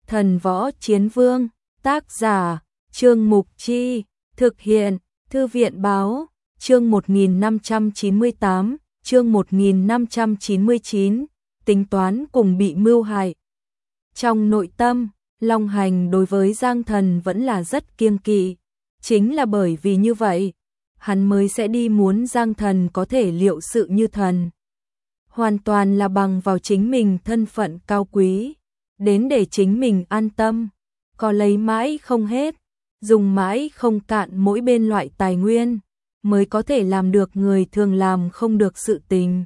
Thần Võ Chiến Vương, tác giả, Trương Mục Chi, thực hiện, Thư viện Báo, chương 1598, chương 1599, tính toán cùng bị mưu hại. Trong nội tâm, Long Hành đối với Giang Thần vẫn là rất kiêng kỵ, chính là bởi vì như vậy, hắn mới sẽ đi muốn Giang Thần có thể liệu sự như thần. Hoàn toàn là bằng vào chính mình thân phận cao quý, đến để chính mình an tâm, có lấy mãi không hết, dùng mãi không cạn mỗi bên loại tài nguyên, mới có thể làm được người thường làm không được sự tình.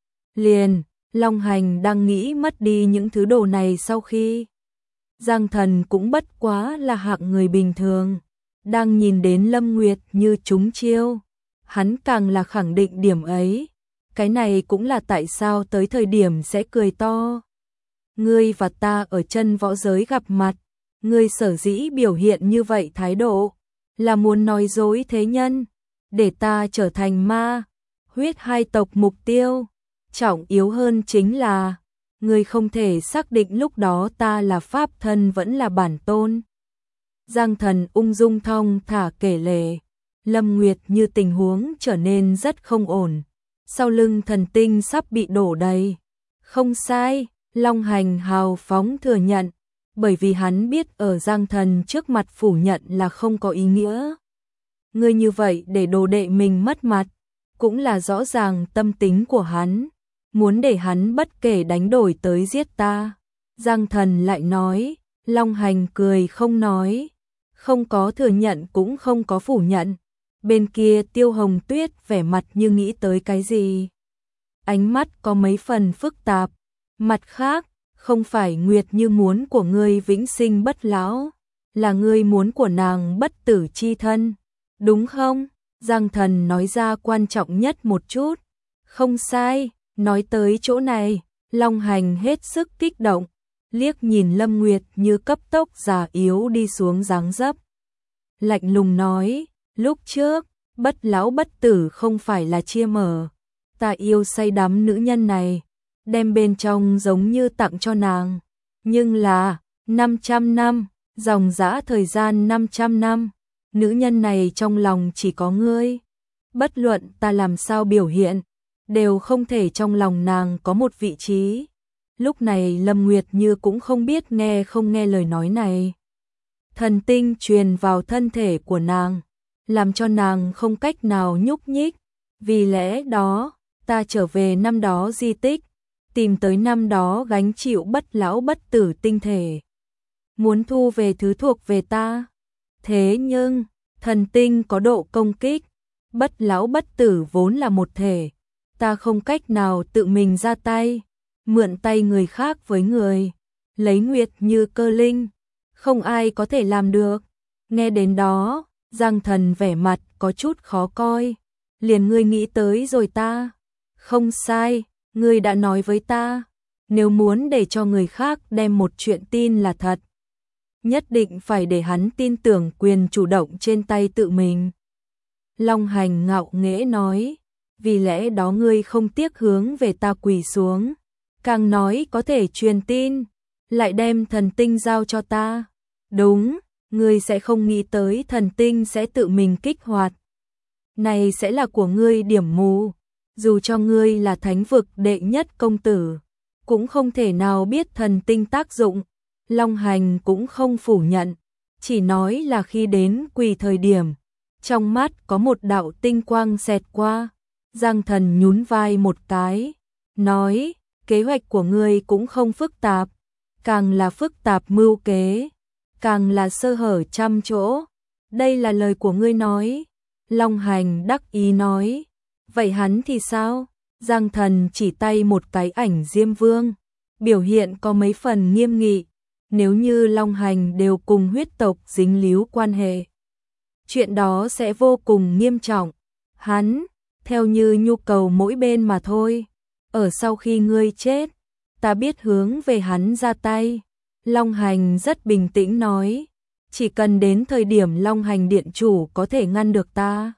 Liền, Long Hành đang nghĩ mất đi những thứ đồ này sau khi Giang Thần cũng bất quá là hạng người bình thường, đang nhìn đến Lâm Nguyệt như trúng chiêu, hắn càng là khẳng định điểm ấy. Cái này cũng là tại sao tới thời điểm sẽ cười to. Ngươi và ta ở chân võ giới gặp mặt, ngươi sở dĩ biểu hiện như vậy thái độ, là muốn nói dối thế nhân, để ta trở thành ma, huyết hai tộc mục tiêu. Trọng yếu hơn chính là, ngươi không thể xác định lúc đó ta là pháp thân vẫn là bản tôn. Giang Thần ung dung thong thả kể lể, Lâm Nguyệt như tình huống trở nên rất không ổn. Sau lưng thần tinh sắp bị đổ đầy. Không sai, Long Hành hào phóng thừa nhận, bởi vì hắn biết ở Giang Thần trước mặt phủ nhận là không có ý nghĩa. Ngươi như vậy để đồ đệ mình mất mặt, cũng là rõ ràng tâm tính của hắn, muốn để hắn bất kể đánh đổi tới giết ta. Giang Thần lại nói, Long Hành cười không nói, không có thừa nhận cũng không có phủ nhận. Bên kia Tiêu Hồng Tuyết vẻ mặt như nghĩ tới cái gì. Ánh mắt có mấy phần phức tạp. Mặt khác, không phải Nguyệt như muốn của ngươi vĩnh sinh bất lão, là ngươi muốn của nàng bất tử chi thân. Đúng không? Giang Thần nói ra quan trọng nhất một chút. Không sai, nói tới chỗ này, Long Hành hết sức kích động, liếc nhìn Lâm Nguyệt như cấp tốc già yếu đi xuống dáng dấp. Lạnh lùng nói, lúc trước, bất lão bất tử không phải là chia mở. Ta yêu say đắm nữ nhân này, đem bên trong giống như tặng cho nàng. Nhưng là, 500 năm, dòng dã thời gian 500 năm, nữ nhân này trong lòng chỉ có ngươi. Bất luận ta làm sao biểu hiện, đều không thể trong lòng nàng có một vị trí. Lúc này Lâm Nguyệt như cũng không biết nghe không nghe lời nói này. Thần tinh truyền vào thân thể của nàng, làm cho nàng không cách nào nhúc nhích. Vì lẽ đó, ta trở về năm đó di tích, tìm tới năm đó gánh chịu bất lão bất tử tinh thể. Muốn thu về thứ thuộc về ta. Thế nhưng, thần tinh có độ công kích, bất lão bất tử vốn là một thể. Ta không cách nào tự mình ra tay, mượn tay người khác với người, lấy Nguyệt như cơ linh. Không ai có thể làm được. Nghe đến đó, Giang Thần vẻ mặt có chút khó coi. Liền ngươi nghĩ tới rồi ta. Không sai, ngươi đã nói với ta. Nếu muốn để cho người khác đem một chuyện tin là thật, nhất định phải để hắn tin tưởng quyền chủ động trên tay tự mình. Long Hành ngạo nghễ nói, vì lẽ đó ngươi không tiếc hướng về ta quỳ xuống. Càng nói có thể truyền tin, lại đem thần tinh giao cho ta. Đúng, ngươi sẽ không nghĩ tới thần tinh sẽ tự mình kích hoạt. Này sẽ là của ngươi điểm mù. Dù cho ngươi là thánh vực đệ nhất công tử, cũng không thể nào biết thần tinh tác dụng. Long Hành cũng không phủ nhận, chỉ nói là khi đến quỳ thời điểm, trong mắt có một đạo tinh quang xẹt qua. Giang Thần nhún vai một cái, nói, kế hoạch của ngươi cũng không phức tạp, càng là phức tạp mưu kế, càng là sơ hở trăm chỗ. Đây là lời của ngươi nói. Long Hành đắc ý nói, vậy hắn thì sao? Giang Thần chỉ tay một cái ảnh Diêm Vương, biểu hiện có mấy phần nghiêm nghị. Nếu như Long Hành đều cùng huyết tộc dính líu quan hệ, chuyện đó sẽ vô cùng nghiêm trọng. Hắn, theo như nhu cầu mỗi bên mà thôi. Ở sau khi ngươi chết, ta biết hướng về hắn ra tay. Long Hành rất bình tĩnh nói, chỉ cần đến thời điểm Long Hành điện chủ có thể ngăn được ta.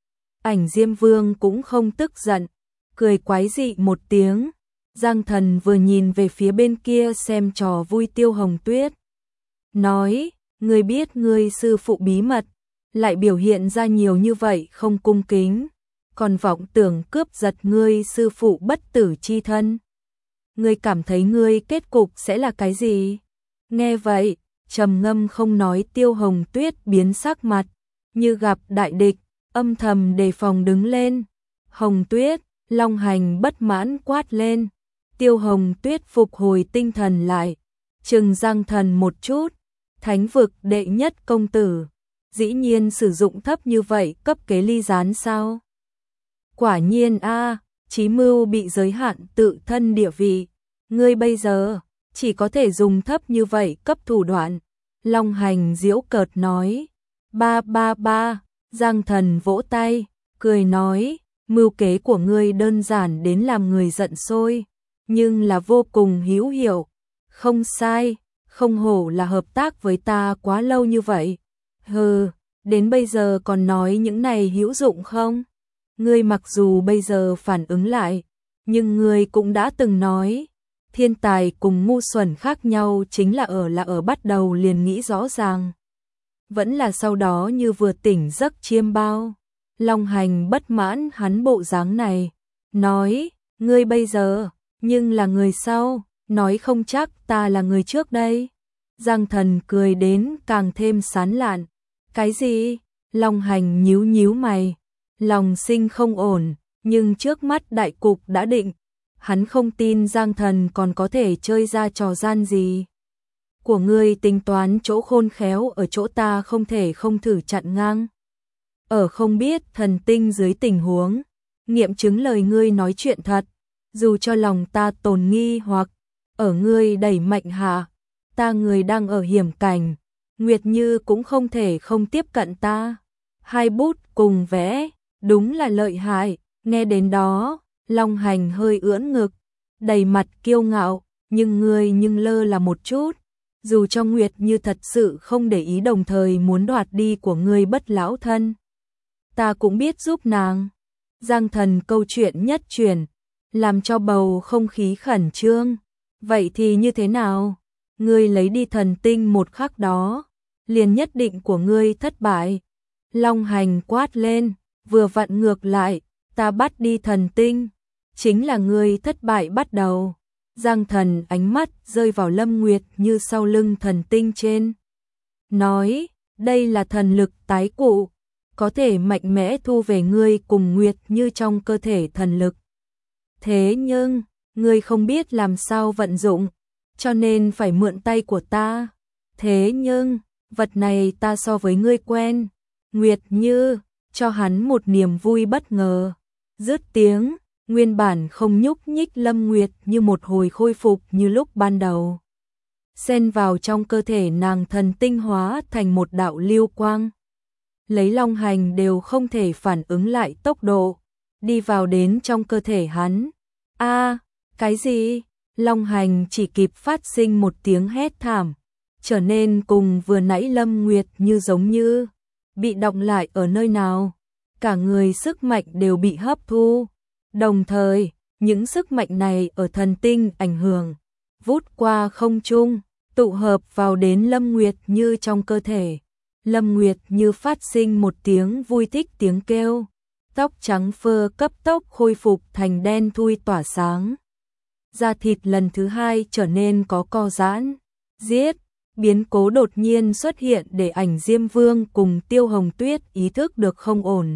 Ảnh Diêm Vương cũng không tức giận, cười quái dị một tiếng. Giang Thần vừa nhìn về phía bên kia xem trò vui Tiêu Hồng Tuyết, nói, ngươi biết ngươi sư phụ bí mật, lại biểu hiện ra nhiều như vậy không cung kính, còn vọng tưởng cướp giật ngươi sư phụ bất tử chi thân. Ngươi cảm thấy ngươi kết cục sẽ là cái gì? Nghe vậy, trầm ngâm không nói Tiêu Hồng Tuyết biến sắc mặt, như gặp đại địch, âm thầm đề phòng đứng lên. Hồng Tuyết, Long Hành bất mãn quát lên. Tiêu Hồng Tuyết phục hồi tinh thần lại, trừng Giang Thần một chút, thánh vực đệ nhất công tử, dĩ nhiên sử dụng thấp như vậy cấp kế ly gián sao? Quả nhiên a, chí mưu bị giới hạn tự thân địa vị, ngươi bây giờ chỉ có thể dùng thấp như vậy cấp thủ đoạn. Long Hành giễu cợt nói. Ba ba ba, Giang Thần vỗ tay, cười nói, mưu kế của ngươi đơn giản đến làm người giận sôi, nhưng là vô cùng hữu hiệu. Không sai, không hổ là hợp tác với ta quá lâu như vậy. Hừ, đến bây giờ còn nói những này hữu dụng không? Ngươi mặc dù bây giờ phản ứng lại, nhưng ngươi cũng đã từng nói, thiên tài cùng ngu xuẩn khác nhau chính là ở bắt đầu liền nghĩ rõ ràng. Vẫn là sau đó như vừa tỉnh giấc chiêm bao. Long Hành bất mãn hắn bộ dáng này, nói, ngươi bây giờ, nhưng là người sau, nói không chắc ta là người trước đây. Giang Thần cười đến càng thêm sán lạn. Cái gì? Long Hành nhíu nhíu mày, lòng sinh không ổn, nhưng trước mắt đại cục đã định, hắn không tin Giang Thần còn có thể chơi ra trò gian gì. Của ngươi tính toán chỗ khôn khéo ở chỗ ta không thể không thử chặn ngang. Ở không biết thần tinh dưới tình huống, nghiệm chứng lời ngươi nói chuyện thật, dù cho lòng ta tồn nghi hoặc, ở ngươi đẩy mạnh hạ, ta người đang ở hiểm cảnh, Nguyệt Như cũng không thể không tiếp cận ta. Hai bút cùng vẽ, đúng là lợi hại, nghe đến đó, Long Hành hơi ưỡn ngực, đầy mặt kiêu ngạo, nhưng ngươi nhưng lơ là một chút, dù cho Nguyệt Như thật sự không để ý đồng thời muốn đoạt đi của ngươi bất lão thân, ta cũng biết giúp nàng. Giang Thần câu chuyện nhất truyền, làm cho bầu không khí khẩn trương. Vậy thì như thế nào? Ngươi lấy đi thần tinh một khắc đó, liền nhất định của ngươi thất bại. Long Hành quát lên, vừa vặn ngược lại, ta bắt đi thần tinh, chính là ngươi thất bại bắt đầu. Giang Thần ánh mắt rơi vào Lâm Nguyệt Như sau lưng thần tinh trên, nói, đây là thần lực tái cụ, có thể mạnh mẽ thu về ngươi cùng Nguyệt Như trong cơ thể thần lực. Thế nhưng, ngươi không biết làm sao vận dụng, cho nên phải mượn tay của ta. Thế nhưng, vật này ta so với ngươi quen. Nguyệt Như, cho hắn một niềm vui bất ngờ. Dứt tiếng, nguyên bản không nhúc nhích Lâm Nguyệt Như một hồi khôi phục như lúc ban đầu. Xen vào trong cơ thể nàng thần tinh hóa thành một đạo lưu quang. Lấy Long Hành đều không thể phản ứng lại tốc độ, đi vào đến trong cơ thể hắn. A, cái gì? Long Hành chỉ kịp phát sinh một tiếng hét thảm, trở nên cùng vừa nãy Lâm Nguyệt Như giống như bị đọng lại ở nơi nào. Cả người sức mạnh đều bị hấp thu, đồng thời, những sức mạnh này ở thần tinh ảnh hưởng, vút qua không trung, tụ hợp vào đến Lâm Nguyệt Như trong cơ thể. Lâm Nguyệt Như phát sinh một tiếng vui thích tiếng kêu, tóc trắng phơ cấp tốc khôi phục thành đen thui tỏa sáng. Da thịt lần thứ hai trở nên có co giãn. Giết! Biến cố đột nhiên xuất hiện để Ảnh Diêm Vương cùng Tiêu Hồng Tuyết ý thức được không ổn.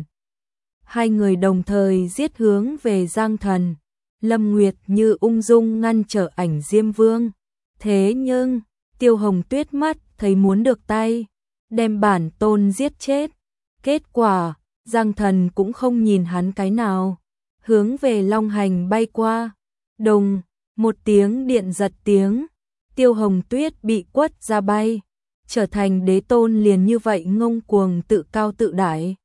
Hai người đồng thời giết hướng về Giang Thần. Lâm Nguyệt Như ung dung ngăn trở Ảnh Diêm Vương. Thế nhưng, Tiêu Hồng Tuyết mắt thấy muốn được tay, đem bản tôn giết chết. Kết quả, Giang Thần cũng không nhìn hắn cái nào, hướng về Long Hành bay qua. Đùng, một tiếng điện giật tiếng, Tiêu Hồng Tuyết bị quất ra bay, trở thành đế tôn liền như vậy ngông cuồng tự cao tự đại.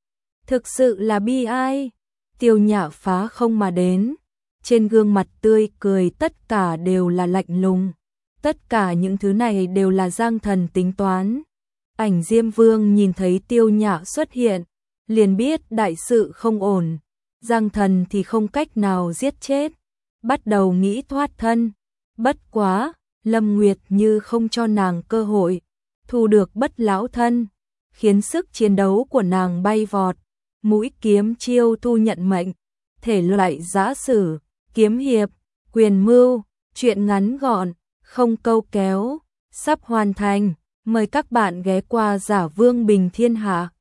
Thực sự là bi ai. Tiêu Nhã phá không mà đến, trên gương mặt tươi cười tất cả đều là lạnh lùng. Tất cả những thứ này đều là Giang Thần tính toán. Ảnh Diêm Vương nhìn thấy Tiêu Nhã xuất hiện, liền biết đại sự không ổn. Giang Thần thì không cách nào giết chết, bắt đầu nghĩ thoát thân. Bất quá, Lâm Nguyệt Như không cho nàng cơ hội thu được Bất Lão Thân, khiến sức chiến đấu của nàng bay vọt. Mũi kiếm chiêu thu nhận mệnh, thể loại giã sử, kiếm hiệp, quyền mưu, truyện ngắn gọn, không câu kéo, sắp hoàn thành. Mời các bạn ghé qua Giả Vương Bình Thiên Hạ.